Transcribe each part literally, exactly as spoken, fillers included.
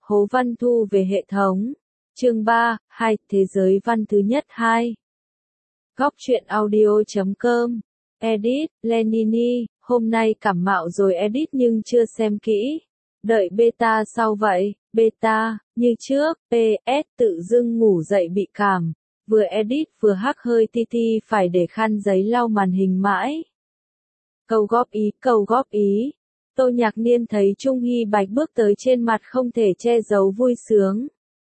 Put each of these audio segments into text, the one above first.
Hố Văn Thu về hệ thống. Chương ba, hai, Thế giới văn thứ nhất hai. Góc truyện audio chấm com. Edit, Lenini, hôm nay cảm mạo rồi edit nhưng chưa xem kỹ. Đợi beta sau vậy, beta, như trước, pê ét tự dưng ngủ dậy bị cảm. Vừa edit vừa hắc hơi ti ti phải để khăn giấy lau màn hình mãi. Câu góp ý, câu góp ý. Tô Nhạc Niên thấy Trung Hy Bạch bước tới trên mặt không thể che giấu vui sướng.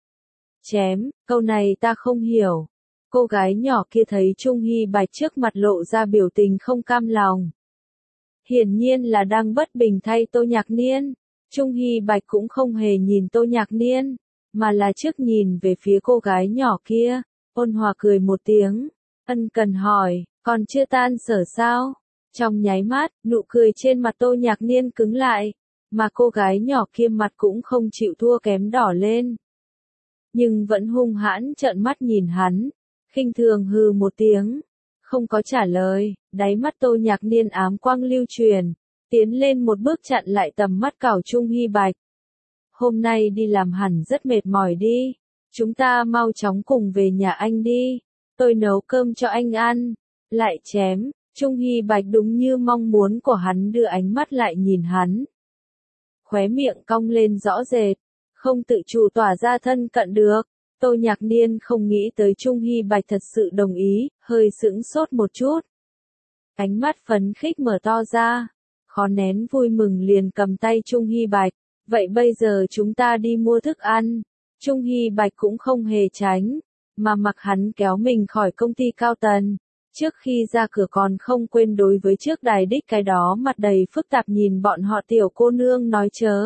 Chém, câu này ta không hiểu. Cô gái nhỏ kia thấy Trung Hy Bạch trước mặt lộ ra biểu tình không cam lòng. Hiển nhiên là đang bất bình thay Tô Nhạc Niên. Trung Hy Bạch cũng không hề nhìn Tô Nhạc Niên, mà là trước nhìn về phía cô gái nhỏ kia, ôn hòa cười một tiếng, ân cần hỏi, còn chưa tan sở sao? Trong nháy mắt, nụ cười trên mặt Tô Nhạc Niên cứng lại, mà cô gái nhỏ kia mặt cũng không chịu thua kém đỏ lên. Nhưng vẫn hung hãn trợn mắt nhìn hắn, khinh thường hừ một tiếng, không có trả lời, đáy mắt Tô Nhạc Niên ám quang lưu truyền, tiến lên một bước chặn lại tầm mắt cảo Trung Hy Bạch. Hôm nay đi làm hẳn rất mệt mỏi đi, chúng ta mau chóng cùng về nhà anh đi, tôi nấu cơm cho anh ăn, lại chém. Trung Hy Bạch đúng như mong muốn của hắn đưa ánh mắt lại nhìn hắn. Khóe miệng cong lên rõ rệt, không tự chủ tỏa ra thân cận được. Tô Nhạc Niên không nghĩ tới Trung Hy Bạch thật sự đồng ý, hơi sững sốt một chút. Ánh mắt phấn khích mở to ra, khó nén vui mừng liền cầm tay Trung Hy Bạch. Vậy bây giờ chúng ta đi mua thức ăn. Trung Hy Bạch cũng không hề tránh, mà mặc hắn kéo mình khỏi công ty cao tầng. Trước khi ra cửa còn không quên đối với trước đài đích cái đó mặt đầy phức tạp nhìn bọn họ tiểu cô nương nói chớ.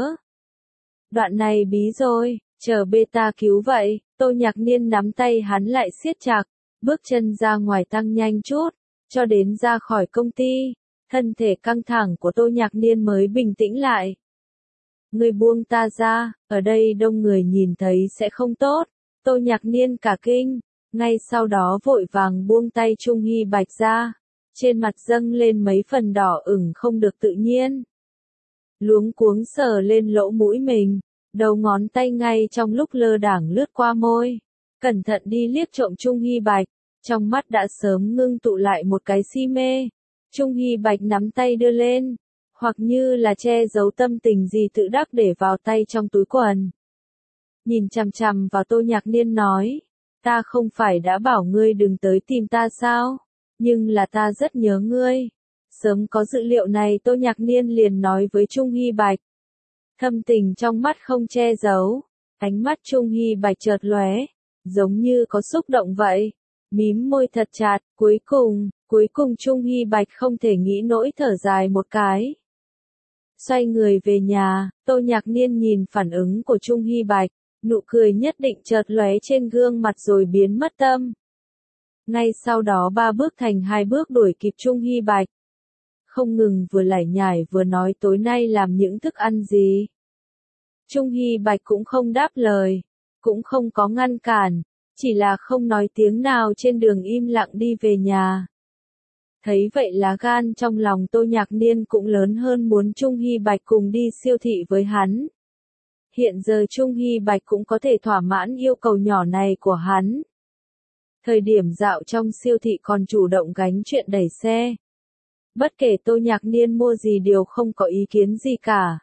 Đoạn này bí rồi, chờ beta cứu vậy, Tô Nhạc Niên nắm tay hắn lại siết chặt, bước chân ra ngoài tăng nhanh chút, cho đến ra khỏi công ty, thân thể căng thẳng của Tô Nhạc Niên mới bình tĩnh lại. Người buông ta ra, ở đây đông người nhìn thấy sẽ không tốt, Tô Nhạc Niên cả kinh. Ngay sau đó vội vàng buông tay Trung Hy Bạch ra, trên mặt dâng lên mấy phần đỏ ửng không được tự nhiên. Luống cuống sờ lên lỗ mũi mình, đầu ngón tay ngay trong lúc lơ đãng lướt qua môi, cẩn thận đi liếc trộm Trung Hy Bạch, trong mắt đã sớm ngưng tụ lại một cái si mê. Trung Hy Bạch nắm tay đưa lên, hoặc như là che giấu tâm tình gì tự đắc để vào tay trong túi quần. Nhìn chằm chằm vào Tô Nhạc Niên nói. Ta không phải đã bảo ngươi đừng tới tìm ta sao? Nhưng là ta rất nhớ ngươi. Sớm có dữ liệu này Tô Nhạc Niên liền nói với Trung Hy Bạch. Thâm tình trong mắt không che giấu. Ánh mắt Trung Hy Bạch chợt lóe, giống như có xúc động vậy. Mím môi thật chặt, cuối cùng, cuối cùng Trung Hy Bạch không thể nghĩ nỗi thở dài một cái. Xoay người về nhà, Tô Nhạc Niên nhìn phản ứng của Trung Hy Bạch. Nụ cười nhất định chợt lóe trên gương mặt rồi biến mất tâm. Ngay sau đó ba bước thành hai bước đuổi kịp Trung Hy Bạch. Không ngừng vừa lải nhải vừa nói tối nay làm những thức ăn gì. Trung Hy Bạch cũng không đáp lời, cũng không có ngăn cản, chỉ là không nói tiếng nào trên đường im lặng đi về nhà. Thấy vậy lá gan trong lòng Tô Nhạc Niên cũng lớn hơn muốn Trung Hy Bạch cùng đi siêu thị với hắn. Hiện giờ Trung Hy Bạch cũng có thể thỏa mãn yêu cầu nhỏ này của hắn. Thời điểm dạo trong siêu thị còn chủ động gánh chuyện đẩy xe. Bất kể Tô Nhạc Niên mua gì đều không có ý kiến gì cả.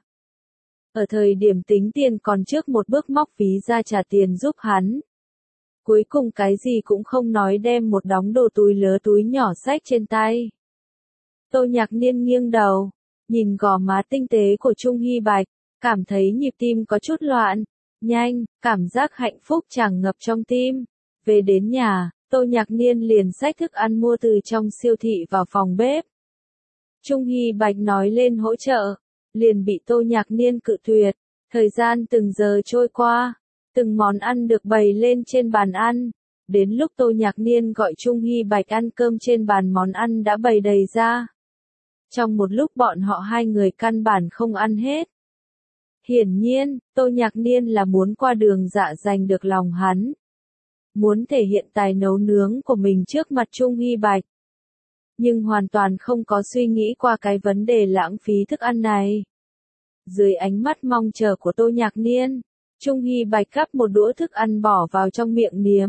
Ở thời điểm tính tiền còn trước một bước móc ví ra trả tiền giúp hắn. Cuối cùng cái gì cũng không nói đem một đống đồ túi lớ túi nhỏ xách trên tay. Tô Nhạc Niên nghiêng đầu, nhìn gò má tinh tế của Trung Hy Bạch. Cảm thấy nhịp tim có chút loạn, nhanh, cảm giác hạnh phúc tràn ngập trong tim. Về đến nhà, Tô Nhạc Niên liền xách thức ăn mua từ trong siêu thị vào phòng bếp. Trung Hy Bạch nói lên hỗ trợ, liền bị Tô Nhạc Niên cự tuyệt. Thời gian từng giờ trôi qua, từng món ăn được bày lên trên bàn ăn. Đến lúc Tô Nhạc Niên gọi Trung Hy Bạch ăn cơm trên bàn món ăn đã bày đầy ra. Trong một lúc bọn họ hai người căn bản không ăn hết. Hiển nhiên, Tô Nhạc Niên là muốn qua đường dạ giành được lòng hắn. Muốn thể hiện tài nấu nướng của mình trước mặt Trung Hy Bạch. Nhưng hoàn toàn không có suy nghĩ qua cái vấn đề lãng phí thức ăn này. Dưới ánh mắt mong chờ của Tô Nhạc Niên, Trung Hy Bạch gắp một đũa thức ăn bỏ vào trong miệng niếm.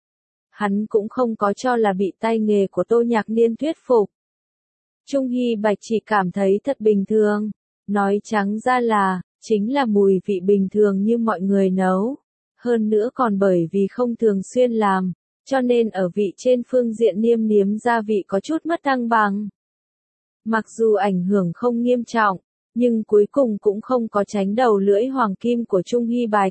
Hắn cũng không có cho là bị tay nghề của Tô Nhạc Niên thuyết phục. Trung Hy Bạch chỉ cảm thấy thật bình thường. Nói trắng ra là, chính là mùi vị bình thường như mọi người nấu. Hơn nữa còn bởi vì không thường xuyên làm, cho nên ở vị trên phương diện niêm niếm gia vị có chút mất thăng bằng. Mặc dù ảnh hưởng không nghiêm trọng, nhưng cuối cùng cũng không có tránh đầu lưỡi hoàng kim của Trung Hy Bạch.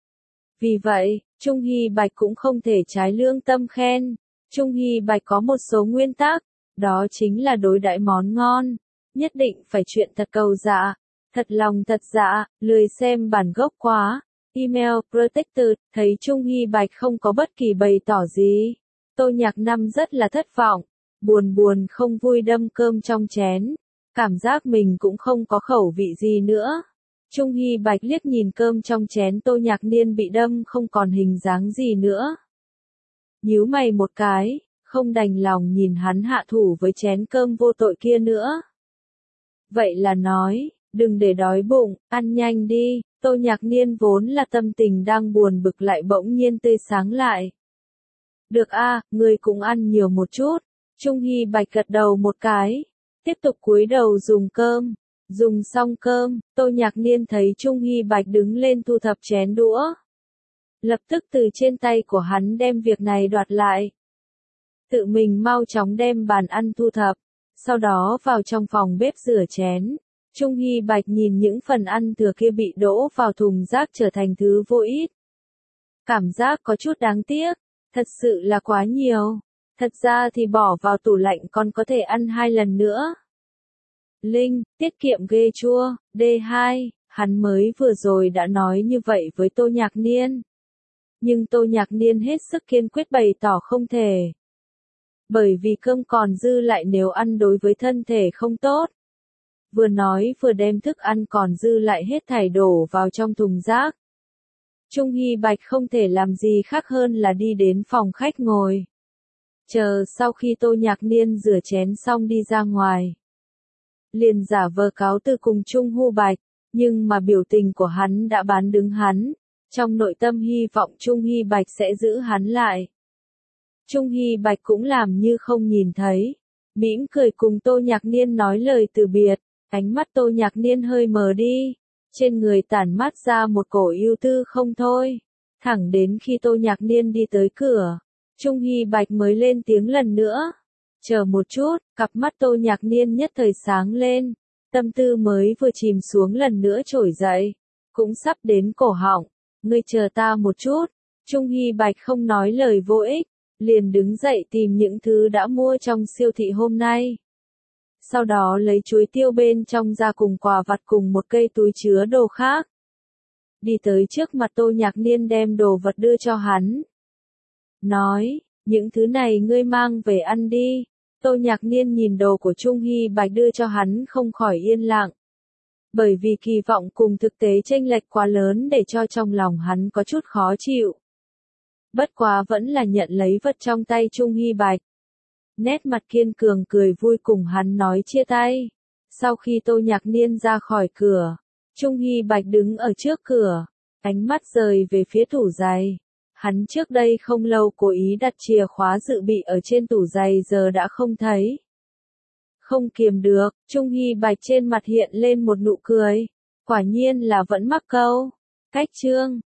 Vì vậy, Trung Hy Bạch cũng không thể trái lương tâm khen. Trung Hy Bạch có một số nguyên tắc, đó chính là đối đãi món ngon, nhất định phải chuyện thật cầu dạ, thật lòng thật dạ, lười xem bản gốc quá. Email Protector, thấy Trung Hy Bạch không có bất kỳ bày tỏ gì. Tô Nhạc Năm rất là thất vọng, buồn buồn không vui đâm cơm trong chén, cảm giác mình cũng không có khẩu vị gì nữa. Trung Hy Bạch liếc nhìn cơm trong chén Tô Nhạc Niên bị đâm không còn hình dáng gì nữa. Nhíu mày một cái, không đành lòng nhìn hắn hạ thủ với chén cơm vô tội kia nữa. Vậy là nói, đừng để đói bụng, ăn nhanh đi. Tô Nhạc Niên vốn là tâm tình đang buồn bực lại bỗng nhiên tươi sáng lại. Được a, ngươi cũng ăn nhiều một chút. Trung Hy Bạch gật đầu một cái, tiếp tục cúi đầu dùng cơm. Dùng xong cơm, Tô Nhạc Niên thấy Trung Hy Bạch đứng lên thu thập chén đũa. Lập tức từ trên tay của hắn đem việc này đoạt lại. Tự mình mau chóng đem bàn ăn thu thập, sau đó vào trong phòng bếp rửa chén. Trung Hy Bạch nhìn những phần ăn thừa kia bị đổ vào thùng rác trở thành thứ vô ích. Cảm giác có chút đáng tiếc, thật sự là quá nhiều. Thật ra thì bỏ vào tủ lạnh còn có thể ăn hai lần nữa. Linh, tiết kiệm ghê chua, đê hai, hắn mới vừa rồi đã nói như vậy với Tô Nhạc Niên. Nhưng Tô Nhạc Niên hết sức kiên quyết bày tỏ không thể. Bởi vì cơm còn dư lại nếu ăn đối với thân thể không tốt. Vừa nói vừa đem thức ăn còn dư lại hết thảy đổ vào trong thùng rác. Trung Hy Bạch không thể làm gì khác hơn là đi đến phòng khách ngồi. Chờ sau khi Tô Nhạc Niên rửa chén xong đi ra ngoài. Liền giả vờ cáo từ cùng Trung Hy Bạch, nhưng mà biểu tình của hắn đã bán đứng hắn. Trong nội tâm hy vọng Trung Hy Bạch sẽ giữ hắn lại. Trung Hy Bạch cũng làm như không nhìn thấy. Mỉm cười cùng Tô Nhạc Niên nói lời từ biệt. Ánh mắt Tô Nhạc Niên hơi mờ đi, trên người tản mát ra một cổ ưu tư không thôi. Thẳng đến khi Tô Nhạc Niên đi tới cửa, Trung Hy Bạch mới lên tiếng lần nữa. Chờ một chút, cặp mắt Tô Nhạc Niên nhất thời sáng lên, tâm tư mới vừa chìm xuống lần nữa trỗi dậy, cũng sắp đến cổ họng. Ngươi chờ ta một chút. Trung Hy Bạch không nói lời vô ích, liền đứng dậy tìm những thứ đã mua trong siêu thị hôm nay. Sau đó lấy chuối tiêu bên trong ra cùng quà vặt cùng một cây túi chứa đồ khác. Đi tới trước mặt Tô Nhạc Niên đem đồ vật đưa cho hắn. Nói, những thứ này ngươi mang về ăn đi. Tô Nhạc Niên nhìn đồ của Trung Hy Bạch đưa cho hắn không khỏi yên lặng. Bởi vì kỳ vọng cùng thực tế chênh lệch quá lớn để cho trong lòng hắn có chút khó chịu. Bất quá vẫn là nhận lấy vật trong tay Trung Hy Bạch. Nét mặt kiên cường cười vui cùng hắn nói chia tay. Sau khi Tô Nhạc Niên ra khỏi cửa, Trung Hy Bạch đứng ở trước cửa, ánh mắt rời về phía tủ giày. Hắn trước đây không lâu cố ý đặt chìa khóa dự bị ở trên tủ giày giờ đã không thấy. Không kiềm được, Trung Hy Bạch trên mặt hiện lên một nụ cười. Quả nhiên là vẫn mắc câu. Cách chương